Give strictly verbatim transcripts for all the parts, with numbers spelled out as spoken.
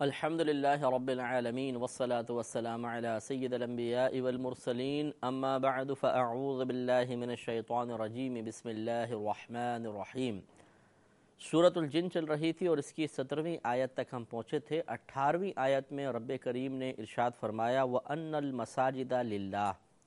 الحمد للہ رب العالمین والصلاة والسلام علی سید الانبیاء والمرسلین اما بعد فاعوذ باللہ من الشیطان الرجیم بسم اللہ الرحمن الرحیم۔ سورۃ الجن چل رہی تھی اور اس کی سترویں آیت تک ہم پہنچے تھے۔ اٹھارہویں آیت میں رب کریم نے ارشاد فرمایا وَأَنَّ الْمَسَاجِدَ لِلَّهِ،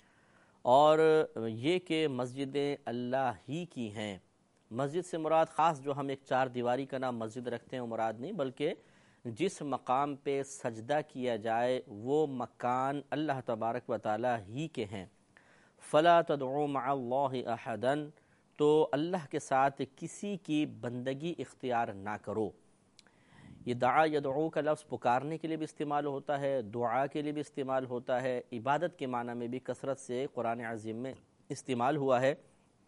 اور یہ کہ مسجدیں اللہ ہی کی ہیں۔ مسجد سے مراد خاص جو ہم ایک چار دیواری کا نام مسجد رکھتے ہیں وہ مراد نہیں، بلکہ جس مقام پہ سجدہ کیا جائے وہ مکان اللہ تبارک و تعالی ہی کے ہیں۔ فَلَا تَدْعُوا مَعَ اللَّهِ أَحَدًا، تو اللہ کے ساتھ کسی کی بندگی اختیار نہ کرو۔ یہ دعا یدعو کا لفظ پکارنے کے لیے بھی استعمال ہوتا ہے، دعا کے لیے بھی استعمال ہوتا ہے، عبادت کے معنی میں بھی کثرت سے قرآن عظیم میں استعمال ہوا ہے۔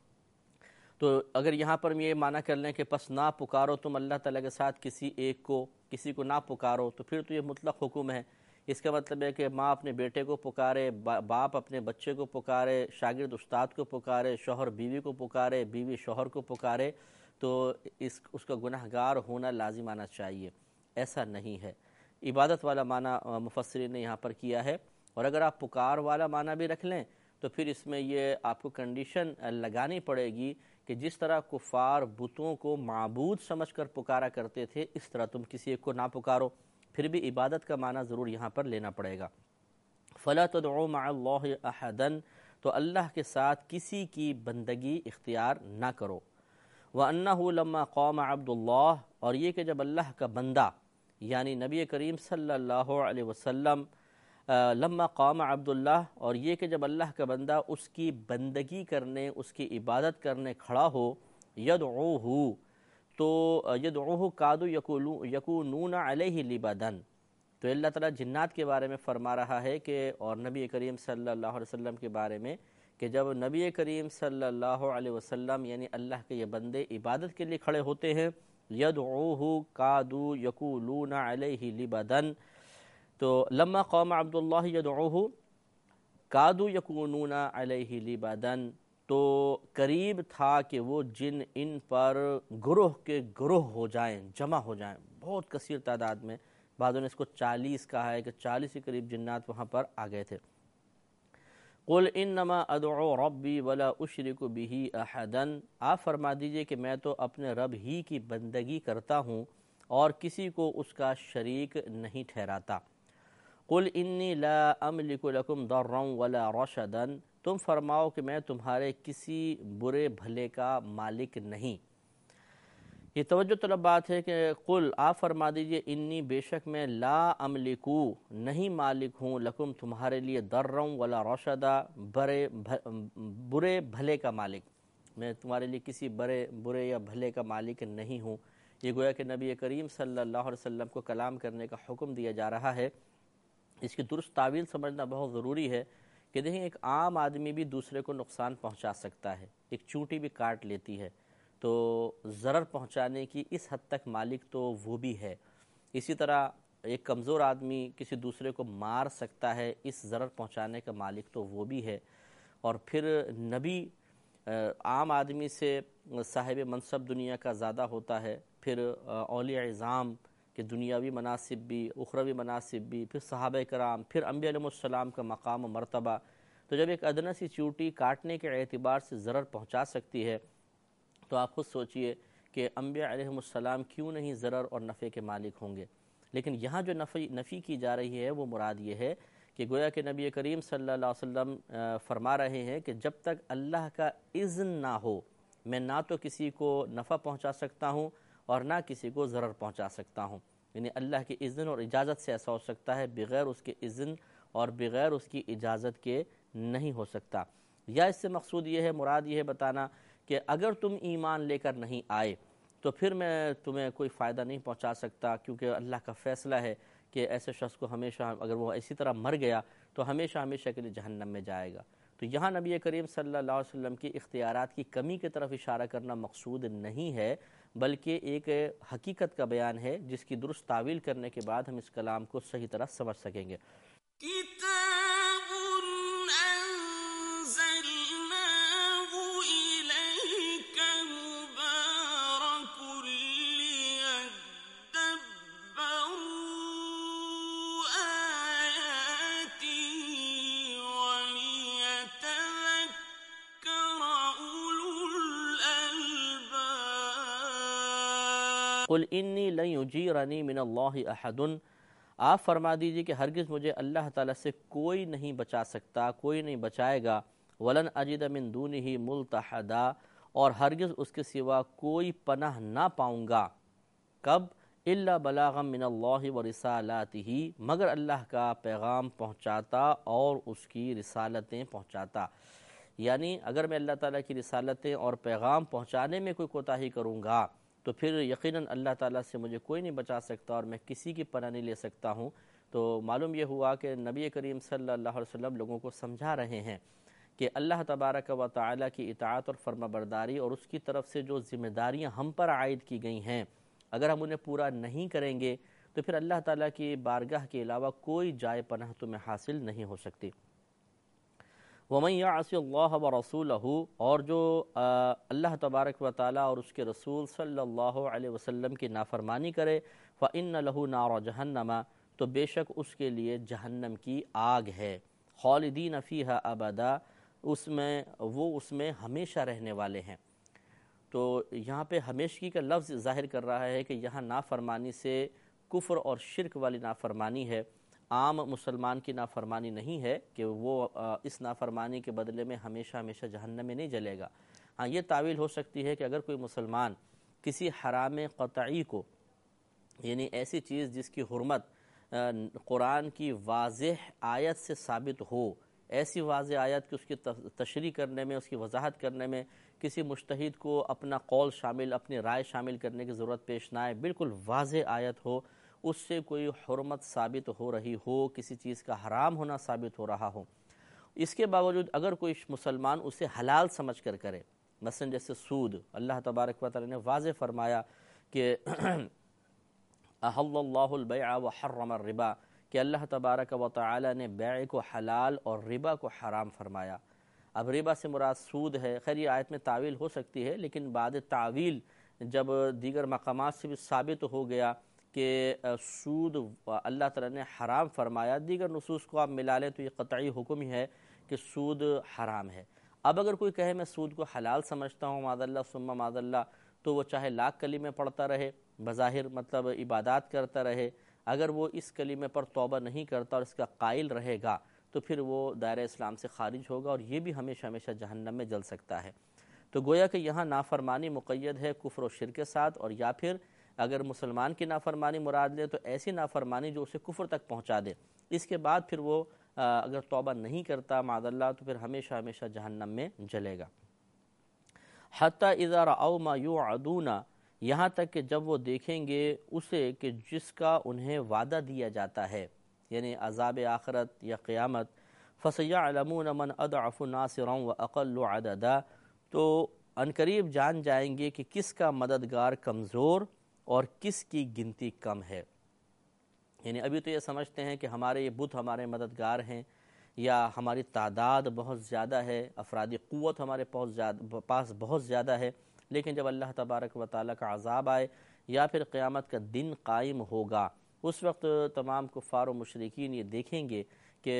تو اگر یہاں پر ہم یہ معنی کر لیں کہ پس نہ پکارو تم اللہ تعالیٰ کے ساتھ کسی ایک کو، کسی کو نہ پکارو، تو پھر تو یہ مطلق حکم ہے۔ اس کا مطلب ہے کہ ماں اپنے بیٹے کو پکارے، باپ اپنے بچے کو پکارے، شاگرد استاد کو پکارے، شوہر بیوی کو پکارے، بیوی شوہر کو پکارے، تو اس اس کا گناہ گار ہونا لازم آنا چاہیے۔ ایسا نہیں ہے، عبادت والا معنی مفسرین نے یہاں پر کیا ہے۔ اور اگر آپ پکار والا معنی بھی رکھ لیں تو پھر اس میں یہ آپ کو کنڈیشن لگانی پڑے گی کہ جس طرح کفار بتوں کو معبود سمجھ کر پکارا کرتے تھے، اس طرح تم کسی ایک کو نہ پکارو، پھر بھی عبادت کا معنی ضرور یہاں پر لینا پڑے گا۔ فَلَا تَدْعُوا مَعَ اللَّهِ أَحَدًا، تو اللہ کے ساتھ کسی کی بندگی اختیار نہ کرو۔ وَأَنَّهُ لَمَّا قَامَ عَبْدُ اللَّهِ، اور یہ کہ جب اللہ کا بندہ یعنی نبی کریم صلی اللہ علیہ وسلم لما قام عبد اللہ، اور یہ کہ جب اللہ کا بندہ اس کی بندگی کرنے، اس کی عبادت کرنے کھڑا ہو، یدعوہ، تو یدعوہ کادو یکونون علیہ لبدن، تو اللہ تعالیٰ جنات کے بارے میں فرما رہا ہے کہ اور نبی کریم صلی اللہ علیہ وسلم کے بارے میں کہ جب نبی کریم صلی اللہ علیہ وسلم یعنی اللہ کے یہ بندے عبادت کے لیے کھڑے ہوتے ہیں، یدعوہ کادو یکونون علیہ لبدن، تو لما قام عبد اللہ یدعوہ کادو یکونون علیہ لبدن، تو قریب تھا کہ وہ جن ان پر گروہ کے گروہ ہو جائیں، جمع ہو جائیں، بہت کثیر تعداد میں۔ بعضوں نے اس کو چالیس کہا ہے کہ چالیس کے قریب جنات وہاں پر آ گئے تھے۔ قل انما ادعو ربی ولا اشرک بہ احدا، آپ فرما دیجئے کہ میں تو اپنے رب ہی کی بندگی کرتا ہوں اور کسی کو اس کا شریک نہیں ٹھہراتا۔ قل انی لا املک لکم ضرا ولا رشدا، تم فرماؤ کہ میں تمہارے کسی برے بھلے کا مالک نہیں۔ یہ توجہ طلب بات ہے کہ قل، آپ فرما دیجئے انی، بے شک میں، لا املکو، نہیں مالک ہوں، لکم تمہارے لیے، ضرا ولا رشدا، برے برے بھلے کا مالک، میں تمہارے لیے کسی برے برے یا بھلے کا مالک نہیں ہوں۔ یہ گویا کہ نبی کریم صلی اللہ علیہ وسلم کو کلام کرنے کا حکم دیا جا رہا ہے۔ اس کی درست تعویل سمجھنا بہت ضروری ہے کہ دیکھیں ایک عام آدمی بھی دوسرے کو نقصان پہنچا سکتا ہے، ایک چونٹی بھی کاٹ لیتی ہے، تو ضرر پہنچانے کی اس حد تک مالک تو وہ بھی ہے۔ اسی طرح ایک کمزور آدمی کسی دوسرے کو مار سکتا ہے، اس ضرر پہنچانے کا مالک تو وہ بھی ہے۔ اور پھر نبی عام آدمی سے صاحب منصب دنیا کا زیادہ ہوتا ہے، پھر اولیاء عظام کہ دنیاوی مناسب بھی، اخروی مناسب بھی، پھر صحابہ کرام، پھر انبیاء علیہ السلام کا مقام و مرتبہ، تو جب ایک ادنی سی چوٹی کاٹنے کے اعتبار سے ضرر پہنچا سکتی ہے تو آپ خود سوچئے کہ انبیاء علیہ السلام کیوں نہیں ضرر اور نفع کے مالک ہوں گے۔ لیکن یہاں جو نفی نفی کی جا رہی ہے وہ مراد یہ ہے کہ گویا کہ نبی کریم صلی اللہ علیہ وسلم فرما رہے ہیں کہ جب تک اللہ کا اذن نہ ہو میں نہ تو کسی کو نفع پہنچا سکتا ہوں اور نہ کسی کو ضرر پہنچا سکتا ہوں۔ یعنی اللہ کے اذن اور اجازت سے ایسا ہو سکتا ہے، بغیر اس کے اذن اور بغیر اس کی اجازت کے نہیں ہو سکتا۔ یا اس سے مقصود یہ ہے، مراد یہ ہے بتانا کہ اگر تم ایمان لے کر نہیں آئے تو پھر میں تمہیں کوئی فائدہ نہیں پہنچا سکتا، کیونکہ اللہ کا فیصلہ ہے کہ ایسے شخص کو ہمیشہ، اگر وہ اسی طرح مر گیا تو ہمیشہ ہمیشہ کے لیے جہنم میں جائے گا۔ تو یہاں نبی کریم صلی اللہ علیہ وسلم کی اختیارات کی کمی کی طرف اشارہ کرنا مقصود نہیں ہے، بلکہ ایک حقیقت کا بیان ہے جس کی درست تعویل کرنے کے بعد ہم اس کلام کو صحیح طرح سمجھ سکیں گے۔ قل انی لن یجیرنی من اللہ احد، آپ فرما دیجئے کہ ہرگز مجھے اللہ تعالیٰ سے کوئی نہیں بچا سکتا، کوئی نہیں بچائے گا، ولن اجد من دونہ ملتحدا، اور ہرگز اس کے سوا کوئی پناہ نہ پاؤں گا، کب؟ الا بلاغا من اللہ ورسالاتہ، مگر اللہ کا پیغام پہنچاتا اور اس کی رسالتیں پہنچاتا۔ یعنی اگر میں اللہ تعالیٰ کی رسالتیں اور پیغام پہنچانے میں کوئی کوتاہی کروں گا تو پھر یقیناً اللہ تعالیٰ سے مجھے کوئی نہیں بچا سکتا اور میں کسی کی پناہ نہیں لے سکتا ہوں۔ تو معلوم یہ ہوا کہ نبی کریم صلی اللہ علیہ وسلم لوگوں کو سمجھا رہے ہیں کہ اللہ تبارک و تعالیٰ کی اطاعت اور فرما برداری اور اس کی طرف سے جو ذمہ داریاں ہم پر عائد کی گئی ہیں، اگر ہم انہیں پورا نہیں کریں گے تو پھر اللہ تعالیٰ کی بارگاہ کے علاوہ کوئی جائے پناہ تمہیں حاصل نہیں ہو سکتی۔ وَمَنْ يَعْصِ اللَّهَ وَرَسُولَهُ، اور جو اللہ تبارک و تعالیٰ اور اس کے رسول صلی اللہ علیہ وسلم کی نافرمانی کرے، فَإِنَّ لَهُ نَارَ جَهَنَّمَ، تو بے شک اس کے لیے جہنم کی آگ ہے، خالدین فیہا ابدا، اس میں وہ اس میں ہمیشہ رہنے والے ہیں۔ تو یہاں پہ ہمیشگی کا لفظ ظاہر کر رہا ہے کہ یہاں نافرمانی سے کفر اور شرک والی نافرمانی ہے، عام مسلمان کی نافرمانی نہیں ہے کہ وہ اس نافرمانی کے بدلے میں ہمیشہ ہمیشہ جہنم میں نہیں جلے گا۔ ہاں یہ تعویل ہو سکتی ہے کہ اگر کوئی مسلمان کسی حرام قطعی کو، یعنی ایسی چیز جس کی حرمت قرآن کی واضح آیت سے ثابت ہو، ایسی واضح آیت کہ اس کی تشریح کرنے میں، اس کی وضاحت کرنے میں کسی مجتہد کو اپنا قول شامل، اپنی رائے شامل کرنے کی ضرورت پیش نہ آئے، بالکل واضح آیت ہو، اس سے کوئی حرمت ثابت ہو رہی ہو، کسی چیز کا حرام ہونا ثابت ہو رہا ہو، اس کے باوجود اگر کوئی مسلمان اسے حلال سمجھ کر کرے، مثلا جیسے سود، اللہ تبارک و تعالی نے واضح فرمایا کہ احل اللہ البیع وحرم الربا، کہ اللہ تبارک و تعالی نے بیع کو حلال اور ربا کو حرام فرمایا۔ اب ربا سے مراد سود ہے، خیر یہ آیت میں تعویل ہو سکتی ہے، لیکن بعد تعویل جب دیگر مقامات سے بھی ثابت ہو گیا کہ سود اللہ تعالی نے حرام فرمایا، دیگر نصوص کو آپ ملا لیں تو یہ قطعی حکم ہی ہے کہ سود حرام ہے۔ اب اگر کوئی کہے میں سود کو حلال سمجھتا ہوں معاذ اللہ ثم معاذ اللہ، تو وہ چاہے لاکھ کلمے پڑھتا رہے، بظاہر مطلب عبادات کرتا رہے، اگر وہ اس کلمے پر توبہ نہیں کرتا اور اس کا قائل رہے گا تو پھر وہ دائرہ اسلام سے خارج ہوگا اور یہ بھی ہمیشہ ہمیشہ جہنم میں جل سکتا ہے۔ تو گویا کہ یہاں نافرمانی مقید ہے کفر و شرک کے ساتھ، اور یا پھر اگر مسلمان کی نافرمانی مراد لیں تو ایسی نافرمانی جو اسے کفر تک پہنچا دے، اس کے بعد پھر وہ اگر توبہ نہیں کرتا معاذ اللہ تو پھر ہمیشہ ہمیشہ جہنم میں جلے گا۔ حتی اذا رأوا ما یوعدون، یہاں تک کہ جب وہ دیکھیں گے اسے کہ جس کا انہیں وعدہ دیا جاتا ہے، یعنی عذاب آخرت یا قیامت، فَسَيَعْلَمُونَ مَنْ أَضْعَفُ نَاصِرًا وَأَقَلُّ عَدَدًا، تو عنقریب جان جائیں گے کہ کس کا مددگار کمزور اور کس کی گنتی کم ہے۔ یعنی ابھی تو یہ سمجھتے ہیں کہ ہمارے یہ بت ہمارے مددگار ہیں، یا ہماری تعداد بہت زیادہ ہے، افرادی قوت ہمارے پاس بہت زیادہ ہے، لیکن جب اللہ تبارک و تعالیٰ کا عذاب آئے یا پھر قیامت کا دن قائم ہوگا، اس وقت تمام کفار و مشرکین یہ دیکھیں گے کہ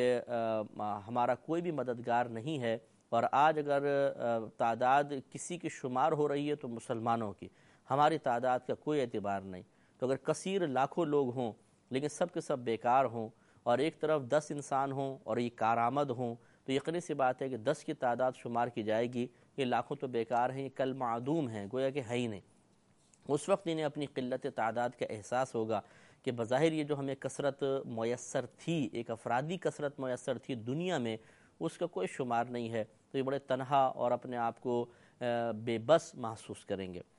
ہمارا کوئی بھی مددگار نہیں ہے، اور آج اگر تعداد کسی کی شمار ہو رہی ہے تو مسلمانوں کی، ہماری تعداد کا کوئی اعتبار نہیں۔ تو اگر کثیر لاکھوں لوگ ہوں لیکن سب کے سب بیکار ہوں، اور ایک طرف دس انسان ہوں اور یہ کارآمد ہوں، تو یقینی سی بات ہے کہ دس کی تعداد شمار کی جائے گی، یہ لاکھوں تو بیکار ہیں، یہ کل معدوم ہیں، گویا کہ ہے ہی نہیں۔ اس وقت انہیں اپنی قلت تعداد کا احساس ہوگا کہ بظاہر یہ جو ہمیں کثرت میسر تھی، ایک افرادی کثرت میسر تھی دنیا میں، اس کا کوئی شمار نہیں ہے، تو یہ بڑے تنہا اور اپنے آپ کو بے بس محسوس کریں گے۔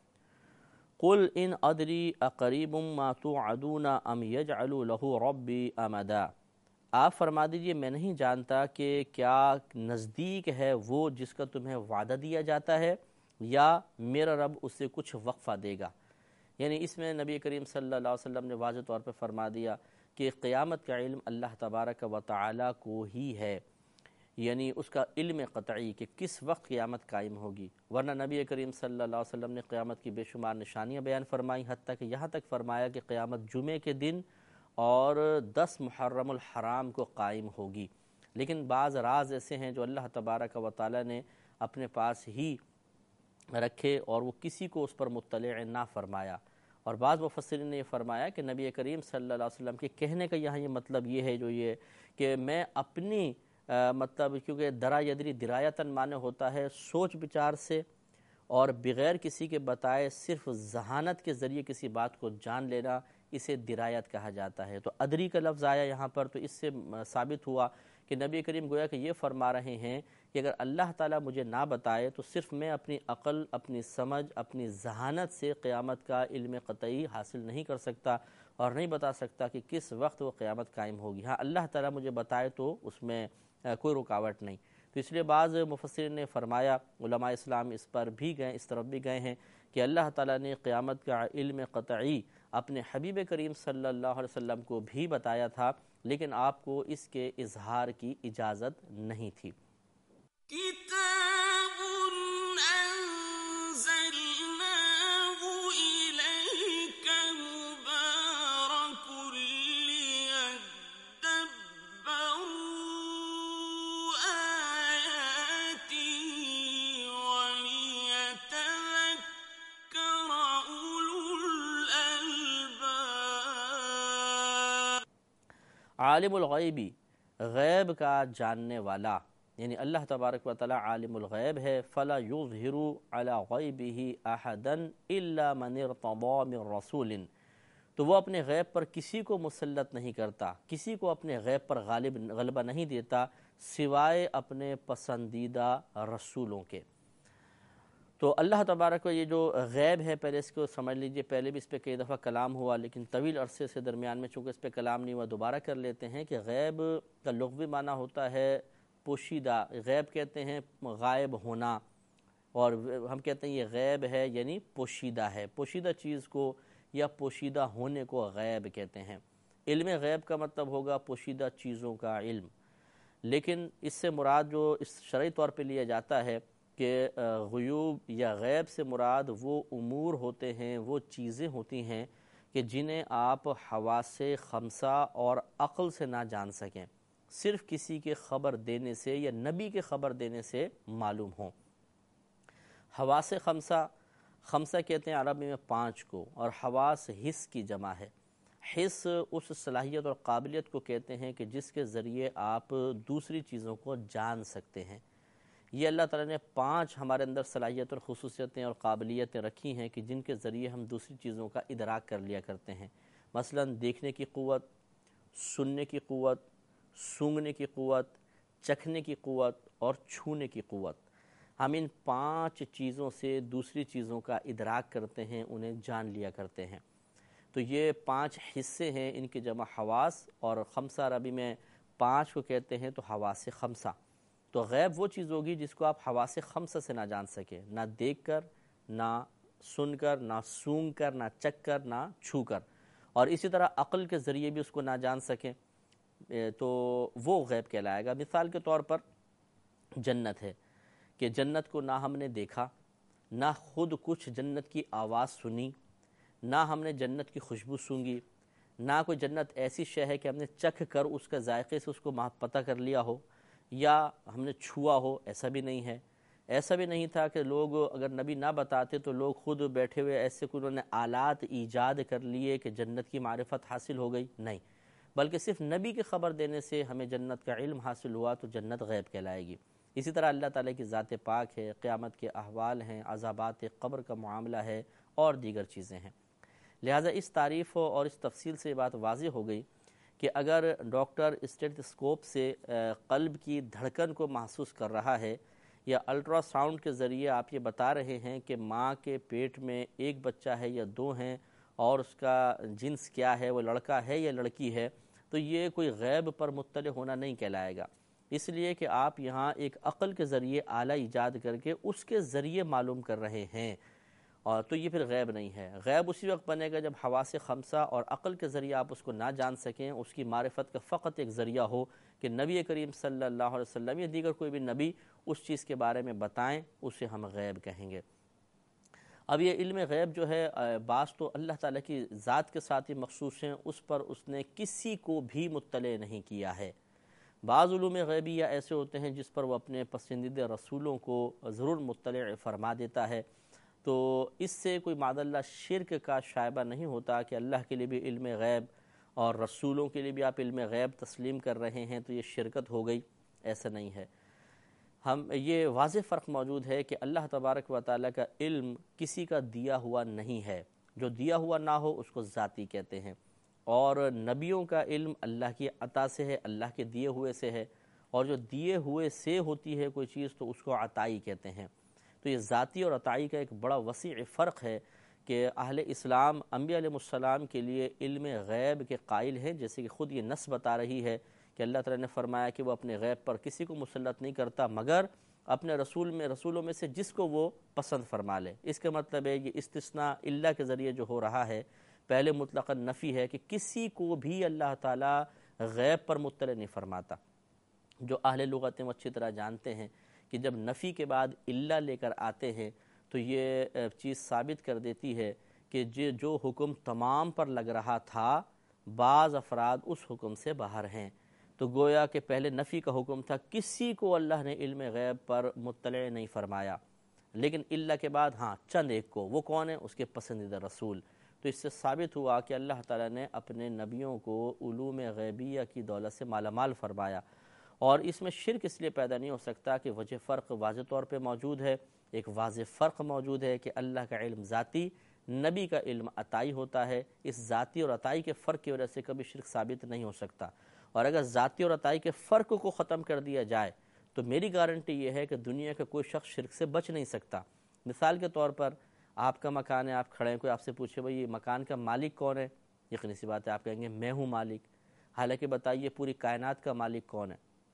قل ان ادری اقریب ما توعدون ام یجعل له ربی امدا، آپ فرما دیجئے میں نہیں جانتا کہ کیا نزدیک ہے وہ جس کا تمہیں وعدہ دیا جاتا ہے، یا میرا رب اس سے کچھ وقفہ دے گا۔ یعنی اس میں نبی کریم صلی اللہ علیہ وسلم نے واضح طور پر فرما دیا کہ قیامت کا علم اللہ تبارک و تعالی کو ہی ہے، یعنی اس کا علم قطعی کہ کس وقت قیامت قائم ہوگی، ورنہ نبی کریم صلی اللہ علیہ وسلم نے قیامت کی بے شمار نشانیاں بیان فرمائیں، حتیٰ کہ یہاں تک فرمایا کہ قیامت جمعے کے دن اور دس محرم الحرام کو قائم ہوگی۔ لیکن بعض راز ایسے ہیں جو اللہ تبارک و تعالی نے اپنے پاس ہی رکھے اور وہ کسی کو اس پر مطلع نہ فرمایا، اور بعض مفسرین نے یہ فرمایا کہ نبی کریم صلی اللہ علیہ وسلم کے کہنے کا یہاں یہ مطلب یہ ہے جو یہ کہ میں اپنی مطلب کیونکہ درا یدری درایتاً معنی ہوتا ہے سوچ بچار سے اور بغیر کسی کے بتائے صرف ذہانت کے ذریعے کسی بات کو جان لینا، اسے درایت کہا جاتا ہے۔ تو ادری کا لفظ آیا یہاں پر، تو اس سے ثابت ہوا کہ نبی کریم گویا کہ یہ فرما رہے ہیں کہ اگر اللہ تعالیٰ مجھے نہ بتائے تو صرف میں اپنی عقل، اپنی سمجھ، اپنی ذہانت سے قیامت کا علم قطعی حاصل نہیں کر سکتا اور نہیں بتا سکتا کہ کس وقت وہ قیامت قائم ہوگی۔ ہاں اللہ تعالیٰ مجھے بتائے تو اس میں کوئی رکاوٹ نہیں۔ تو اس لیے بعض مفسرین نے فرمایا، علماء اسلام اس پر بھی گئے، اس طرف بھی گئے ہیں کہ اللہ تعالیٰ نے قیامت کا علم قطعی اپنے حبیب کریم صلی اللہ علیہ وسلم کو بھی بتایا تھا، لیکن آپ کو اس کے اظہار کی اجازت نہیں تھی۔ کتاب انزلناہ الیک مبارک لیدبروا آیاتہ ولیتذکر اولو الالباب۔ عالم الغیبی، غیب کا جاننے والا، یعنی اللہ تبارک و تعالی عالم الغیب ہے۔ فلا یظہر علی غیبہ احدا الا من ارتضی من رسول، تو وہ اپنے غیب پر کسی کو مسلط نہیں کرتا، کسی کو اپنے غیب پر غالب غلبہ نہیں دیتا سوائے اپنے پسندیدہ رسولوں کے۔ تو اللہ تبارک و یہ جو غیب ہے، پہلے اس کو سمجھ لیجئے، پہلے بھی اس پہ کئی دفعہ کلام ہوا لیکن طویل عرصے سے درمیان میں چونکہ اس پہ کلام نہیں ہوا، دوبارہ کر لیتے ہیں کہ غیب کا لغوی معنی ہوتا ہے پوشیدہ۔ غیب کہتے ہیں غائب ہونا، اور ہم کہتے ہیں یہ غیب ہے یعنی پوشیدہ ہے، پوشیدہ چیز کو یا پوشیدہ ہونے کو غیب کہتے ہیں۔ علم غیب کا مطلب ہوگا پوشیدہ چیزوں کا علم، لیکن اس سے مراد جو اس شرعی طور پہ لیا جاتا ہے کہ غیوب یا غیب سے مراد وہ امور ہوتے ہیں، وہ چیزیں ہوتی ہیں کہ جنہیں آپ حواس خمسہ اور عقل سے نہ جان سکیں، صرف کسی کے خبر دینے سے یا نبی کے خبر دینے سے معلوم ہوں۔ حواس خمسہ، خمسہ کہتے ہیں عربی میں پانچ کو، اور حواس حس کی جمع ہے۔ حس اس صلاحیت اور قابلیت کو کہتے ہیں کہ جس کے ذریعے آپ دوسری چیزوں کو جان سکتے ہیں۔ یہ اللہ تعالیٰ نے پانچ ہمارے اندر صلاحیت اور خصوصیتیں اور قابلیتیں رکھی ہیں کہ جن کے ذریعے ہم دوسری چیزوں کا ادراک کر لیا کرتے ہیں۔ مثلا دیکھنے کی قوت، سننے کی قوت، سونگھنے کی قوت، چکھنے کی قوت اور چھونے کی قوت۔ ہم ان پانچ چیزوں سے دوسری چیزوں کا ادراک کرتے ہیں، انہیں جان لیا کرتے ہیں۔ تو یہ پانچ حصے ہیں، ان کی جمع حواس، اور خمسہ عربی میں پانچ کو کہتے ہیں تو حواس خمسہ۔ تو غیب وہ چیز ہوگی جس کو آپ حواس خمسہ سے نہ جان سکیں، نہ دیکھ کر، نہ سن کر، نہ سونگ کر، نہ چکھ کر، نہ چھو کر، اور اسی طرح عقل کے ذریعے بھی اس کو نہ جان سکیں، تو وہ غیب کہلائے گا۔ مثال کے طور پر جنت ہے کہ جنت کو نہ ہم نے دیکھا، نہ خود کچھ جنت کی آواز سنی، نہ ہم نے جنت کی خوشبو سونگھی، نہ کوئی جنت ایسی شے ہے کہ ہم نے چکھ کر اس کا ذائقے سے اس کو پتہ کر لیا ہو یا ہم نے چھوا ہو، ایسا بھی نہیں ہے۔ ایسا بھی نہیں تھا کہ لوگ اگر نبی نہ بتاتے تو لوگ خود بیٹھے ہوئے ایسے کوئی انہوں نے آلات ایجاد کر لیے کہ جنت کی معرفت حاصل ہو گئی، نہیں، بلکہ صرف نبی کی خبر دینے سے ہمیں جنت کا علم حاصل ہوا تو جنت غیب کہلائے گی۔ اسی طرح اللہ تعالیٰ کی ذات پاک ہے، قیامت کے احوال ہیں، عذابات قبر کا معاملہ ہے اور دیگر چیزیں ہیں۔ لہٰذا اس تعریف اور اس تفصیل سے بات واضح ہو گئی کہ اگر ڈاکٹر اسٹیتھوسکوپ سے قلب کی دھڑکن کو محسوس کر رہا ہے یا الٹرا ساؤنڈ کے ذریعے آپ یہ بتا رہے ہیں کہ ماں کے پیٹ میں ایک بچہ ہے یا دو ہیں اور اس کا جنس کیا ہے، وہ لڑکا ہے یا لڑکی ہے، تو یہ کوئی غیب پر مطلع ہونا نہیں کہلائے گا، اس لیے کہ آپ یہاں ایک عقل کے ذریعے آلہ ایجاد کر کے اس کے ذریعے معلوم کر رہے ہیں، اور تو یہ پھر غیب نہیں ہے۔ غیب اسی وقت بنے گا جب حواس خمسہ اور عقل کے ذریعے آپ اس کو نہ جان سکیں، اس کی معرفت کا فقط ایک ذریعہ ہو کہ نبی کریم صلی اللہ علیہ وسلم یا دیگر کوئی بھی نبی اس چیز کے بارے میں بتائیں، اسے ہم غیب کہیں گے۔ اب یہ علم غیب جو ہے بعض تو اللہ تعالیٰ کی ذات کے ساتھ ہی مخصوص ہیں، اس پر اس نے کسی کو بھی مطلع نہیں کیا ہے۔ بعض علوم غیبیہ ایسے ہوتے ہیں جس پر وہ اپنے پسندیدہ رسولوں کو ضرور مطلع فرما دیتا ہے، تو اس سے کوئی معاذ اللہ شرک کا شائبہ نہیں ہوتا کہ اللہ کے لیے بھی علم غیب اور رسولوں کے لیے بھی آپ علم غیب تسلیم کر رہے ہیں تو یہ شرکت ہو گئی، ایسا نہیں ہے۔ ہم یہ واضح فرق موجود ہے کہ اللہ تبارک و تعالیٰ کا علم کسی کا دیا ہوا نہیں ہے، جو دیا ہوا نہ ہو اس کو ذاتی کہتے ہیں، اور نبیوں کا علم اللہ کی عطا سے ہے، اللہ کے دیے ہوئے سے ہے، اور جو دیے ہوئے سے ہوتی ہے کوئی چیز تو اس کو عطائی کہتے ہیں۔ تو یہ ذاتی اور عطائی کا ایک بڑا وسیع فرق ہے کہ اہل اسلام انبیاء علیہ السلام کے لیے علم غیب کے قائل ہیں، جیسے کہ خود یہ نص بتا رہی ہے کہ اللہ تعالیٰ نے فرمایا کہ وہ اپنے غیب پر کسی کو مسلط نہیں کرتا مگر اپنے رسول میں رسولوں میں سے جس کو وہ پسند فرما لے۔ اس کا مطلب ہے یہ استثناء اللہ کے ذریعے جو ہو رہا ہے، پہلے مطلقاً نفی ہے کہ کسی کو بھی اللہ تعالیٰ غیب پر مطلع نہیں فرماتا۔ جو اہل لغت وہ اچھی طرح جانتے ہیں کہ جب نفی کے بعد اللہ لے کر آتے ہیں تو یہ چیز ثابت کر دیتی ہے کہ جو حکم تمام پر لگ رہا تھا بعض افراد اس حکم سے باہر ہیں۔ تو گویا کہ پہلے نفی کا حکم تھا، کسی کو اللہ نے علم غیب پر مطلع نہیں فرمایا، لیکن اللہ کے بعد ہاں چند ایک کو، وہ کون ہے؟ اس کے پسندیدہ رسول۔ تو اس سے ثابت ہوا کہ اللہ تعالیٰ نے اپنے نبیوں کو علوم غیبیہ کی دولت سے مالا مال فرمایا، اور اس میں شرک اس لیے پیدا نہیں ہو سکتا کہ وجہ فرق واضح طور پہ موجود ہے۔ ایک واضح فرق موجود ہے کہ اللہ کا علم ذاتی، نبی کا علم عطائی ہوتا ہے۔ اس ذاتی اور عطائی کے فرق کی وجہ سے کبھی شرک ثابت نہیں ہو سکتا، اور اگر ذاتی اور عطائی کے فرق کو ختم کر دیا جائے تو میری گارنٹی یہ ہے کہ دنیا کا کوئی شخص شرک سے بچ نہیں سکتا۔ مثال کے طور پر آپ کا مکان ہے، آپ کھڑے ہیں، کوئی آپ سے پوچھے بھئی یہ مکان کا مالک کون ہے؟ یقینی سی بات ہے آپ کہیں گے میں ہوں مالک۔ حالانکہ بتائیے پوری کائنات کا مالک کون ہے؟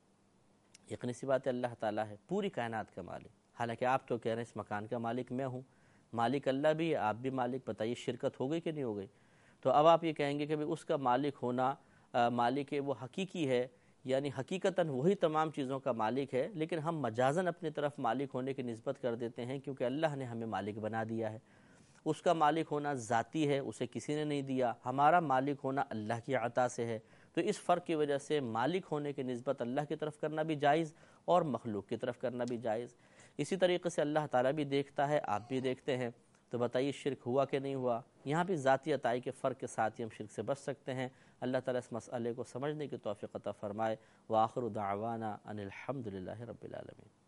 یقینی سی بات ہے اللہ تعالیٰ ہے، پوری کائنات کا مالک۔ حالانکہ آپ تو کہہ رہے ہیں اس مکان کا مالک میں ہوں، مالک اللہ بھی ہے، آپ بھی مالک۔ بتائیے شرکت ہو گئی کہ نہیں ہو گئی؟ تو اب آپ یہ کہیں گے کہ اس کا مالک ہونا مالک ہے وہ حقیقی ہے، یعنی حقیقتاً وہی تمام چیزوں کا مالک ہے، لیکن ہم مجازاً اپنی طرف مالک ہونے کی نسبت کر دیتے ہیں کیونکہ اللہ نے ہمیں مالک بنا دیا ہے۔ اس کا مالک ہونا ذاتی ہے، اسے کسی نے نہیں دیا، ہمارا مالک ہونا اللہ کی عطا سے ہے۔ تو اس فرق کی وجہ سے مالک ہونے کی نسبت اللہ کی طرف کرنا بھی جائز اور مخلوق کی طرف کرنا بھی جائز۔ اسی طریقے سے اللہ تعالیٰ بھی دیکھتا ہے، آپ بھی دیکھتے ہیں، تو بتائیے شرک ہوا کہ نہیں ہوا؟ یہاں بھی ذاتی عطائی کے فرق کے ساتھ ہی ہم شرک سے بچ سکتے ہیں۔ اللہ تعالیٰ اس مسئلے کو سمجھنے کی توفیق عطا فرمائے۔ وآخر دعوانا ان الحمد للہ رب العالمین۔